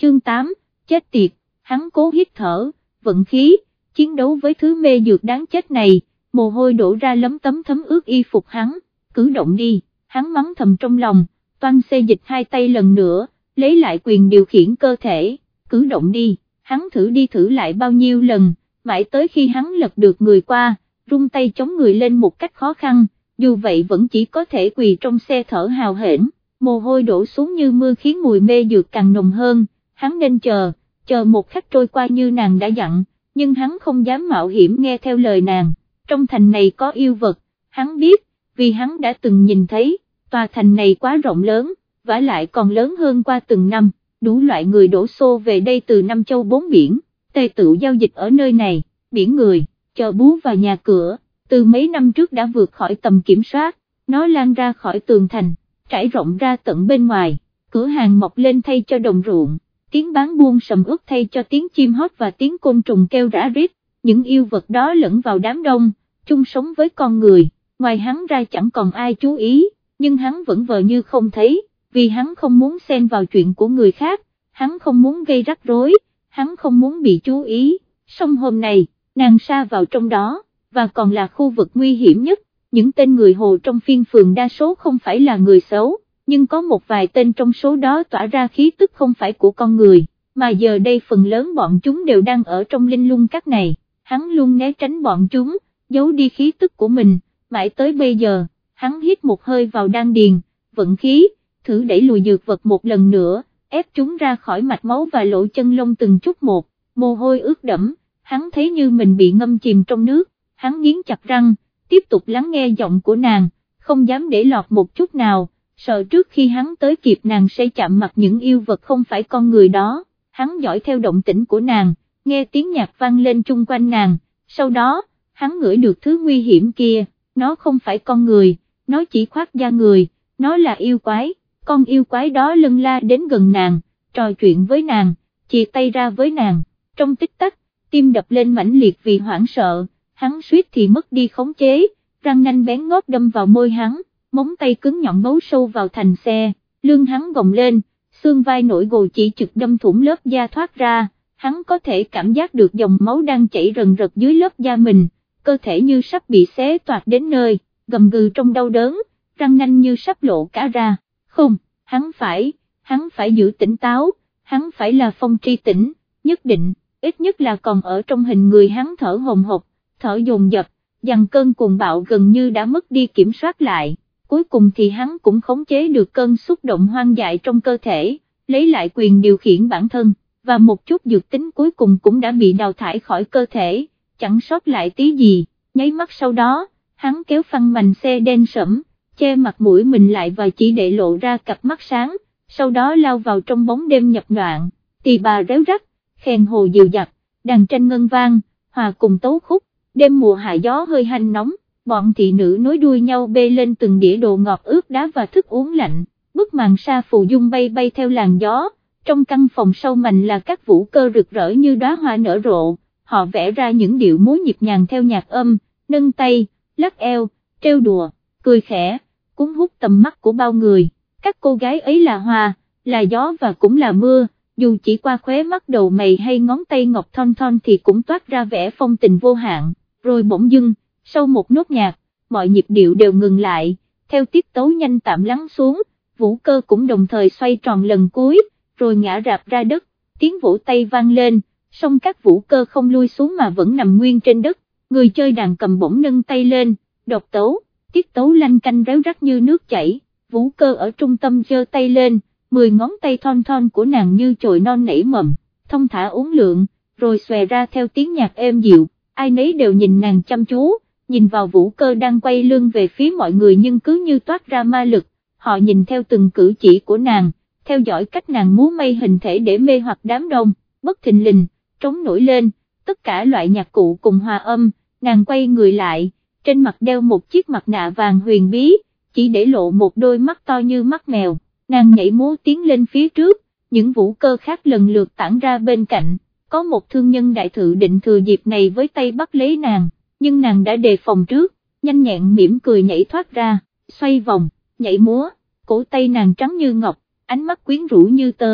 chương 8, chết tiệt, hắn cố hít thở, vận khí, chiến đấu với thứ mê dược đáng chết này, mồ hôi đổ ra lấm tấm thấm ướt y phục hắn, cử động đi, hắn mắng thầm trong lòng, toan xê dịch hai tay lần nữa, lấy lại quyền điều khiển cơ thể, cử động đi, hắn thử đi thử lại bao nhiêu lần, mãi tới khi hắn lật được người qua, rung tay chống người lên một cách khó khăn, dù vậy vẫn chỉ có thể quỳ trong xe thở hào hển, mồ hôi đổ xuống như mưa khiến mùi mê dược càng nồng hơn, hắn nên chờ một khắc trôi qua như nàng đã dặn, nhưng hắn không dám mạo hiểm nghe theo lời nàng, trong thành này có yêu vật, hắn biết, vì hắn đã từng nhìn thấy, tòa thành này quá rộng lớn, vả lại còn lớn hơn qua từng năm, đủ loại người đổ xô về đây từ năm châu bốn biển, tề tựu giao dịch ở nơi này, biển người, chợ búa và nhà cửa, từ mấy năm trước đã vượt khỏi tầm kiểm soát, nó lan ra khỏi tường thành, trải rộng ra tận bên ngoài, cửa hàng mọc lên thay cho đồng ruộng, tiếng bán buôn sầm uất thay cho tiếng chim hót và tiếng côn trùng kêu rã rít, những yêu vật đó lẫn vào đám đông, chung sống với con người, ngoài hắn ra chẳng còn ai chú ý, nhưng hắn vẫn vờ như không thấy, vì hắn không muốn xen vào chuyện của người khác, hắn không muốn gây rắc rối, hắn không muốn bị chú ý, song hôm nay, nàng sa vào trong đó, và còn là khu vực nguy hiểm nhất, những tên người Hồ trong phiên phường đa số không phải là người xấu, nhưng có một vài tên trong số đó tỏa ra khí tức không phải của con người, mà giờ đây phần lớn bọn chúng đều đang ở trong linh lung các này, hắn luôn né tránh bọn chúng, giấu đi khí tức của mình, mãi tới bây giờ, hắn hít một hơi vào đan điền, vận khí, thử đẩy lùi dược vật một lần nữa, ép chúng ra khỏi mạch máu và lỗ chân lông từng chút một, mồ hôi ướt đẫm, hắn thấy như mình bị ngâm chìm trong nước, hắn nghiến chặt răng, tiếp tục lắng nghe giọng của nàng, không dám để lọt một chút nào, sợ trước khi hắn tới kịp nàng sẽ chạm mặt những yêu vật không phải con người đó, hắn dõi theo động tĩnh của nàng, nghe tiếng nhạc vang lên chung quanh nàng, sau đó, hắn ngửi được thứ nguy hiểm kia, nó không phải con người, nó chỉ khoác da người, nó là yêu quái, con yêu quái đó lân la đến gần nàng, trò chuyện với nàng, chìa tay ra với nàng, trong tích tắc, tim đập lên mãnh liệt vì hoảng sợ, hắn suýt thì mất đi khống chế, răng nanh bén ngót đâm vào môi hắn, móng tay cứng nhọn bấu sâu vào thành xe, lưng hắn gồng lên, xương vai nổi gồ chỉ trực đâm thủng lớp da thoát ra, hắn có thể cảm giác được dòng máu đang chảy rần rật dưới lớp da mình, cơ thể như sắp bị xé toạc đến nơi, gầm gừ trong đau đớn, răng nanh như sắp lộ cả ra, không, hắn phải giữ tỉnh táo, hắn phải là Phong Tri Tĩnh, nhất định, ít nhất là còn ở trong hình người hắn thở hồng hộc, thở dồn dập, dằn cơn cuồng bạo gần như đã mất đi kiểm soát lại, cuối cùng thì hắn cũng khống chế được cơn xúc động hoang dại trong cơ thể, lấy lại quyền điều khiển bản thân, và một chút dược tính cuối cùng cũng đã bị đào thải khỏi cơ thể, chẳng sót lại tí gì, nháy mắt sau đó, hắn kéo phăng mành xe đen sẫm, che mặt mũi mình lại và chỉ để lộ ra cặp mắt sáng, sau đó lao vào trong bóng đêm nhập nhoạng, tỳ bà réo rắt, khen hồ dịu dặt, đàn tranh ngân vang, hòa cùng tấu khúc, đêm mùa hạ gió hơi hanh nóng, bọn thị nữ nối đuôi nhau bê lên từng đĩa đồ ngọt ướp đá và thức uống lạnh, bức màn sa phù dung bay bay theo làn gió, trong căn phòng sâu mành là các vũ cơ rực rỡ như đóa hoa nở rộ, họ vẽ ra những điệu múa nhịp nhàng theo nhạc âm, nâng tay, lắc eo, trêu đùa, cười khẽ, cuốn hút tầm mắt của bao người, các cô gái ấy là hoa, là gió và cũng là mưa, dù chỉ qua khóe mắt đầu mày hay ngón tay ngọc thon thon thì cũng toát ra vẻ phong tình vô hạn, rồi bỗng dưng, sau một nốt nhạc, mọi nhịp điệu đều ngừng lại, theo tiết tấu nhanh tạm lắng xuống, vũ cơ cũng đồng thời xoay tròn lần cuối, rồi ngã rạp ra đất, tiếng vỗ tay vang lên, song các vũ cơ không lui xuống mà vẫn nằm nguyên trên đất, người chơi đàn cầm bổng nâng tay lên, độc tấu, tiết tấu lanh canh réo rắt như nước chảy, vũ cơ ở trung tâm giơ tay lên, 10 ngón tay thon thon của nàng như chồi non nảy mầm, thông thả uốn lượn, rồi xòe ra theo tiếng nhạc êm dịu, ai nấy đều nhìn nàng chăm chú, nhìn vào vũ cơ đang quay lưng về phía mọi người nhưng cứ như toát ra ma lực, họ nhìn theo từng cử chỉ của nàng, theo dõi cách nàng múa may hình thể để mê hoặc đám đông, bất thình lình, trống nổi lên, tất cả loại nhạc cụ cùng hòa âm, nàng quay người lại, trên mặt đeo một chiếc mặt nạ vàng huyền bí, chỉ để lộ một đôi mắt to như mắt mèo, nàng nhảy múa tiến lên phía trước, những vũ cơ khác lần lượt tản ra bên cạnh, có một thương nhân đại thự định thừa dịp này với tay bắt lấy nàng, nhưng nàng đã đề phòng trước, nhanh nhẹn mỉm cười nhảy thoát ra, xoay vòng, nhảy múa, cổ tay nàng trắng như ngọc, ánh mắt quyến rũ như tơ,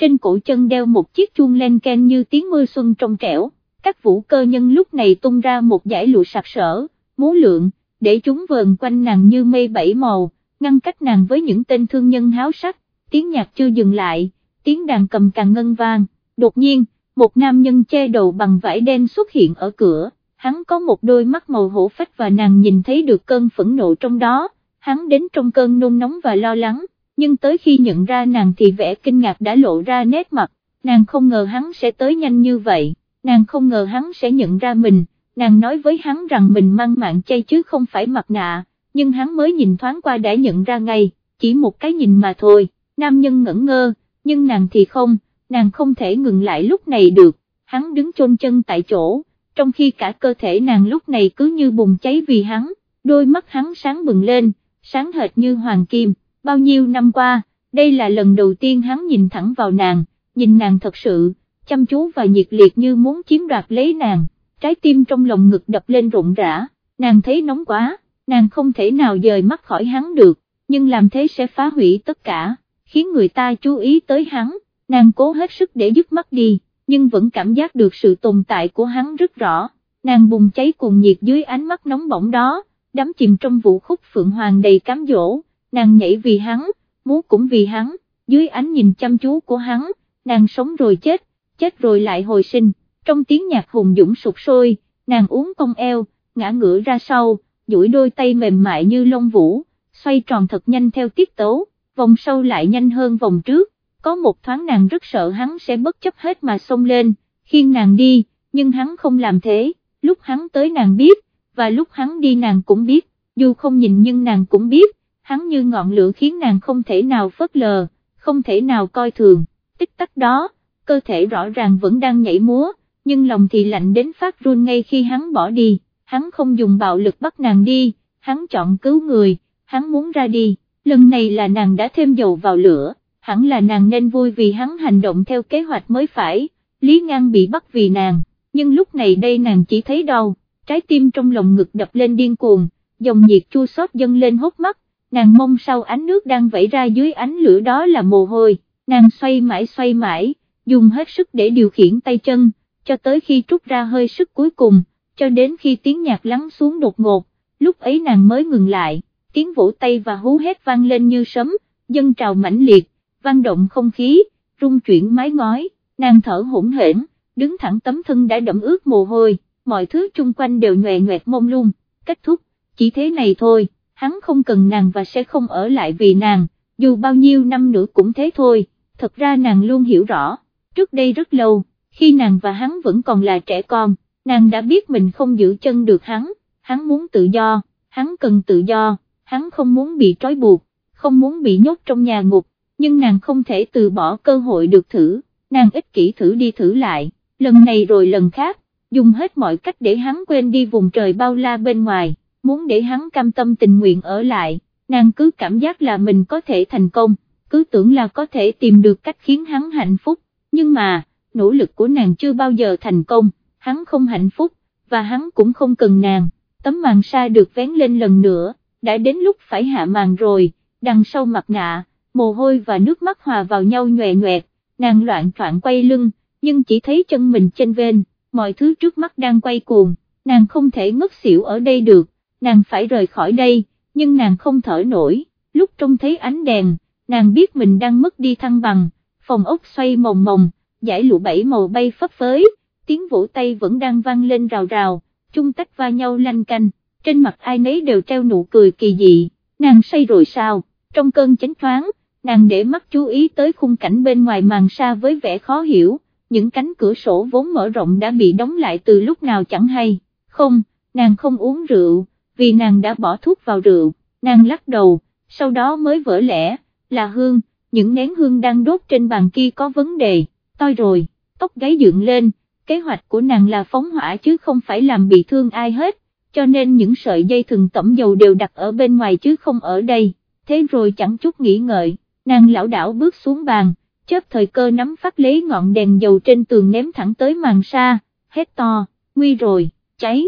trên cổ chân đeo một chiếc chuông len ken như tiếng mưa xuân trong trẻo. Các vũ cơ nhân lúc này tung ra một dải lụa sặc sỡ, múa lượn, để chúng vờn quanh nàng như mây bảy màu, ngăn cách nàng với những tên thương nhân háo sắc. Tiếng nhạc chưa dừng lại, tiếng đàn cầm càng ngân vang. Đột nhiên, một nam nhân che đầu bằng vải đen xuất hiện ở cửa, hắn có một đôi mắt màu hổ phách và nàng nhìn thấy được cơn phẫn nộ trong đó. Hắn đến trong cơn nôn nóng và lo lắng, nhưng tới khi nhận ra nàng thì vẻ kinh ngạc đã lộ ra nét mặt. Nàng không ngờ hắn sẽ tới nhanh như vậy, nàng không ngờ hắn sẽ nhận ra mình. Nàng nói với hắn rằng mình mang mạng chay chứ không phải mặt nạ, nhưng hắn mới nhìn thoáng qua đã nhận ra ngay, chỉ một cái nhìn mà thôi. Nam nhân ngẩn ngơ, nhưng nàng thì không, nàng không thể ngừng lại lúc này được. Hắn đứng chôn chân tại chỗ, trong khi cả cơ thể nàng lúc này cứ như bùng cháy vì hắn. Đôi mắt hắn sáng bừng lên, sáng hệt như hoàng kim. Bao nhiêu năm qua, đây là lần đầu tiên hắn nhìn thẳng vào nàng, nhìn nàng thật sự, chăm chú và nhiệt liệt như muốn chiếm đoạt lấy nàng. Trái tim trong lòng ngực đập lên rộn rã, nàng thấy nóng quá, nàng không thể nào dời mắt khỏi hắn được, nhưng làm thế sẽ phá hủy tất cả, khiến người ta chú ý tới hắn. Nàng cố hết sức để dứt mắt đi, nhưng vẫn cảm giác được sự tồn tại của hắn rất rõ. Nàng bùng cháy cuồng nhiệt dưới ánh mắt nóng bỏng đó, đắm chìm trong vũ khúc phượng hoàng đầy cám dỗ. Nàng nhảy vì hắn, múa cũng vì hắn, dưới ánh nhìn chăm chú của hắn, nàng sống rồi chết, chết rồi lại hồi sinh. Trong tiếng nhạc hùng dũng sục sôi, nàng uốn cong eo, ngã ngửa ra sau, duỗi đôi tay mềm mại như lông vũ, xoay tròn thật nhanh theo tiết tấu, vòng sau lại nhanh hơn vòng trước. Có một thoáng nàng rất sợ hắn sẽ bất chấp hết mà xông lên, khiêng nàng đi, nhưng hắn không làm thế. Lúc hắn tới nàng biết, và lúc hắn đi nàng cũng biết, dù không nhìn nhưng nàng cũng biết. Hắn như ngọn lửa khiến nàng không thể nào phớt lờ, không thể nào coi thường. Tích tắc đó, cơ thể rõ ràng vẫn đang nhảy múa, nhưng lòng thì lạnh đến phát run ngay khi hắn bỏ đi. Hắn không dùng bạo lực bắt nàng đi, hắn chọn cứu người, hắn muốn ra đi. Lần này là nàng đã thêm dầu vào lửa, hẳn là nàng nên vui vì hắn hành động theo kế hoạch mới phải. Lý Ngang bị bắt vì nàng, nhưng lúc này đây nàng chỉ thấy đau, trái tim trong lòng ngực đập lên điên cuồng, dòng nhiệt chua xót dâng lên hốc mắt. Nàng mong sau ánh nước đang vẩy ra dưới ánh lửa đó là mồ hôi, nàng xoay mãi, dùng hết sức để điều khiển tay chân, cho tới khi trút ra hơi sức cuối cùng, cho đến khi tiếng nhạc lắng xuống đột ngột, lúc ấy nàng mới ngừng lại. Tiếng vỗ tay và hú hét vang lên như sấm, dâng trào mãnh liệt, vang động không khí, rung chuyển mái ngói. Nàng thở hổn hển, đứng thẳng tấm thân đã đẫm ướt mồ hôi, mọi thứ chung quanh đều nhòe nhoẹt mông lung. Kết thúc, chỉ thế này thôi. Hắn không cần nàng và sẽ không ở lại vì nàng, dù bao nhiêu năm nữa cũng thế thôi. Thật ra nàng luôn hiểu rõ, trước đây rất lâu, khi nàng và hắn vẫn còn là trẻ con, nàng đã biết mình không giữ chân được hắn muốn tự do, hắn cần tự do, hắn không muốn bị trói buộc, không muốn bị nhốt trong nhà ngục, nhưng nàng không thể từ bỏ cơ hội được thử, nàng ích kỷ thử đi thử lại, lần này rồi lần khác, dùng hết mọi cách để hắn quên đi vùng trời bao la bên ngoài. Muốn để hắn cam tâm tình nguyện ở lại, nàng cứ cảm giác là mình có thể thành công, cứ tưởng là có thể tìm được cách khiến hắn hạnh phúc, nhưng mà, nỗ lực của nàng chưa bao giờ thành công, hắn không hạnh phúc, và hắn cũng không cần nàng. Tấm màn sa được vén lên lần nữa, đã đến lúc phải hạ màn rồi, đằng sau mặt nạ, mồ hôi và nước mắt hòa vào nhau nhòe nhoẹt, nàng loạng choạng quay lưng, nhưng chỉ thấy chân mình chênh vênh, mọi thứ trước mắt đang quay cuồng, nàng không thể ngất xỉu ở đây được. Nàng phải rời khỏi đây, nhưng nàng không thở nổi. Lúc trông thấy ánh đèn, nàng biết mình đang mất đi thăng bằng, phòng ốc xoay mồng mồng, dải lụa bảy màu bay phấp phới, tiếng vỗ tay vẫn đang vang lên rào rào, chung tách va nhau lanh canh, trên mặt ai nấy đều treo nụ cười kỳ dị. Nàng say rồi sao? Trong cơn chánh choáng, nàng để mắt chú ý tới khung cảnh bên ngoài màn sa với vẻ khó hiểu, những cánh cửa sổ vốn mở rộng đã bị đóng lại từ lúc nào chẳng hay. Không, nàng không uống rượu, vì nàng đã bỏ thuốc vào rượu. Nàng lắc đầu, sau đó mới vỡ lẽ, là hương, những nén hương đang đốt trên bàn kia có vấn đề. Toi rồi, tóc gáy dựng lên, kế hoạch của nàng là phóng hỏa chứ không phải làm bị thương ai hết, cho nên những sợi dây thừng tẩm dầu đều đặt ở bên ngoài chứ không ở đây. Thế rồi chẳng chút nghĩ ngợi, nàng lảo đảo bước xuống bàn, chớp thời cơ nắm phát lấy ngọn đèn dầu trên tường ném thẳng tới màn sa, hét to, nguy rồi, cháy.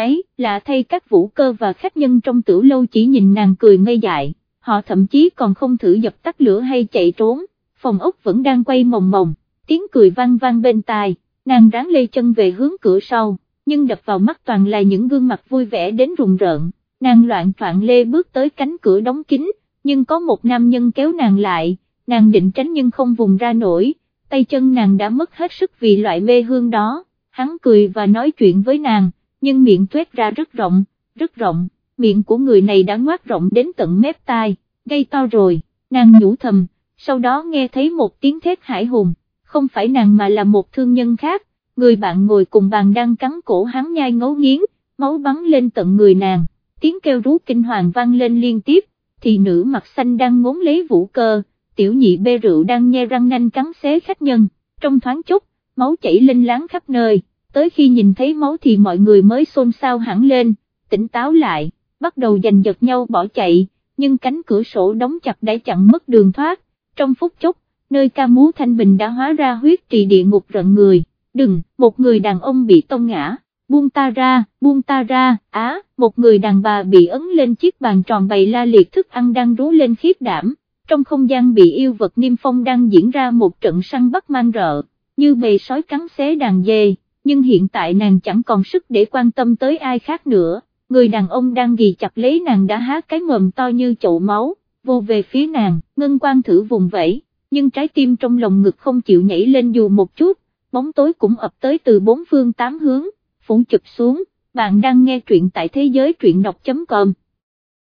Lạ thay các vũ cơ và khách nhân trong tiểu lâu chỉ nhìn nàng cười ngây dại, họ thậm chí còn không thử dập tắt lửa hay chạy trốn. phòng ốc vẫn đang quay mồng mồng, tiếng cười vang vang bên tai, nàng ráng lê chân về hướng cửa sau, nhưng đập vào mắt toàn là những gương mặt vui vẻ đến rùng rợn, nàng loạng choạng lê bước tới cánh cửa đóng kín, nhưng có một nam nhân kéo nàng lại, nàng định tránh nhưng không vùng ra nổi, tay chân nàng đã mất hết sức vì loại mê hương đó, hắn cười và nói chuyện với nàng, nhưng miệng tuét ra rất rộng, miệng của người này đã ngoác rộng đến tận mép tai, gây to rồi, nàng nhủ thầm, sau đó nghe thấy một tiếng thét hãi hùng, không phải nàng mà là một thương nhân khác, người bạn ngồi cùng bàn đang cắn cổ hắn nhai ngấu nghiến, máu bắn lên tận người nàng, tiếng kêu rú kinh hoàng vang lên liên tiếp, thị nữ mặt xanh đang ngốn lấy vũ cơ, tiểu nhị bê rượu đang nhe răng nanh cắn xé khách nhân, trong thoáng chốc, máu chảy linh láng khắp nơi, tới khi nhìn thấy máu thì mọi người mới xôn xao hẳn lên, tỉnh táo lại, bắt đầu giành giật nhau bỏ chạy, nhưng cánh cửa sổ đóng chặt đã chặn mất đường thoát, trong phút chốc, nơi ca múa thanh bình đã hóa ra huyết trì địa ngục rợn người, đừng, một người đàn ông bị tông ngã, buông ta ra, một người đàn bà bị ấn lên chiếc bàn tròn bày la liệt thức ăn đang rú lên khiếp đảm, trong không gian bị yêu vật niêm phong đang diễn ra một trận săn bắt man rợ, như bầy sói cắn xé đàn dê, nhưng hiện tại nàng chẳng còn sức để quan tâm tới ai khác nữa, người đàn ông đang ghì chặt lấy nàng đã há cái mồm to như chậu máu, vô về phía nàng, ngân quan thử vùng vẫy, nhưng trái tim trong lòng ngực không chịu nhảy lên dù một chút, bóng tối cũng ập tới từ bốn phương tám hướng, phủ chụp xuống, bạn đang nghe truyện tại thế giới truyện đọc.com.